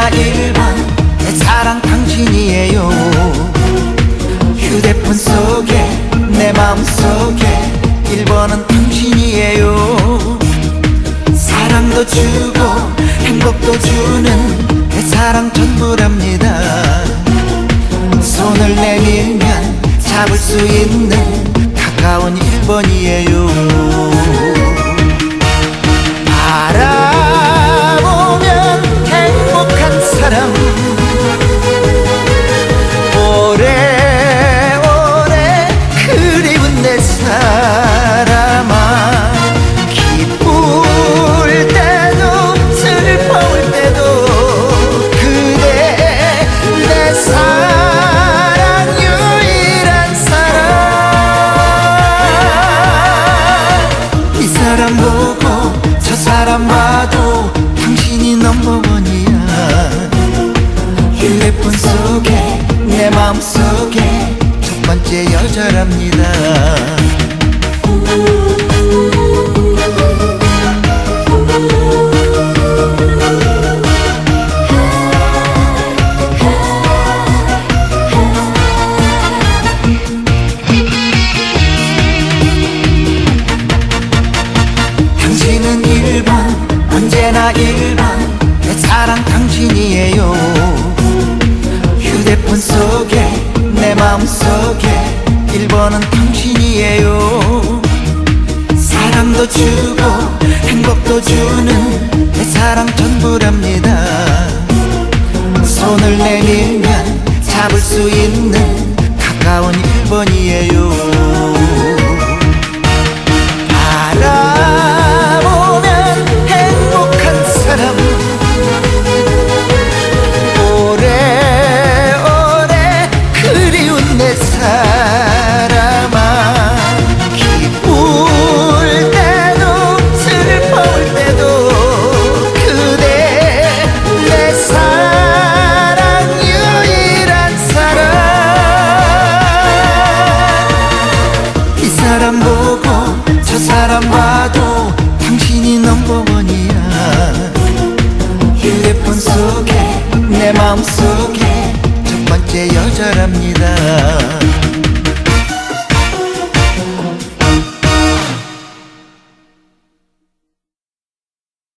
언제나 1번 내 사랑 당신이에요. 휴대폰 속에 내 마음속에 1번은 당신이에요. 사랑도 주고 행복도 주는 내 사랑 전부랍니다. 손을 내밀면 잡을 수 있는 가까운 1번이에요. 바라보면 행복한 사람, 오래오래 그리운 내 사람아. 기쁠 때도 슬퍼올 때도 그대 내 사랑, 유일한 사랑. 이 사람 보고 저 사람 봐도 당신이 넘버원이야. 휴대폰 속에 내 마음속에 첫 번째 여자랍니다. 당신은 1번 언제나 1번 내 사랑 당신이에요. 휴대폰 속에 내 마음속에 1번은 당신이에요. 사랑도 주고 행복도 주는 내 사랑 전부랍니다. 손을 내밀면 잡을 수 있는 가까운 1번이에요. 바라보면 행복한 사람, 오래오래 그리운 내 사람아. 기쁠 때도 슬퍼올 때도 그대 내 사랑, 유일한 사랑. 이 사람 보고 저 사람 봐도 당신이 넘버원이야. 휴대폰 속에 내 마음속에 첫 번째 여자랍니다.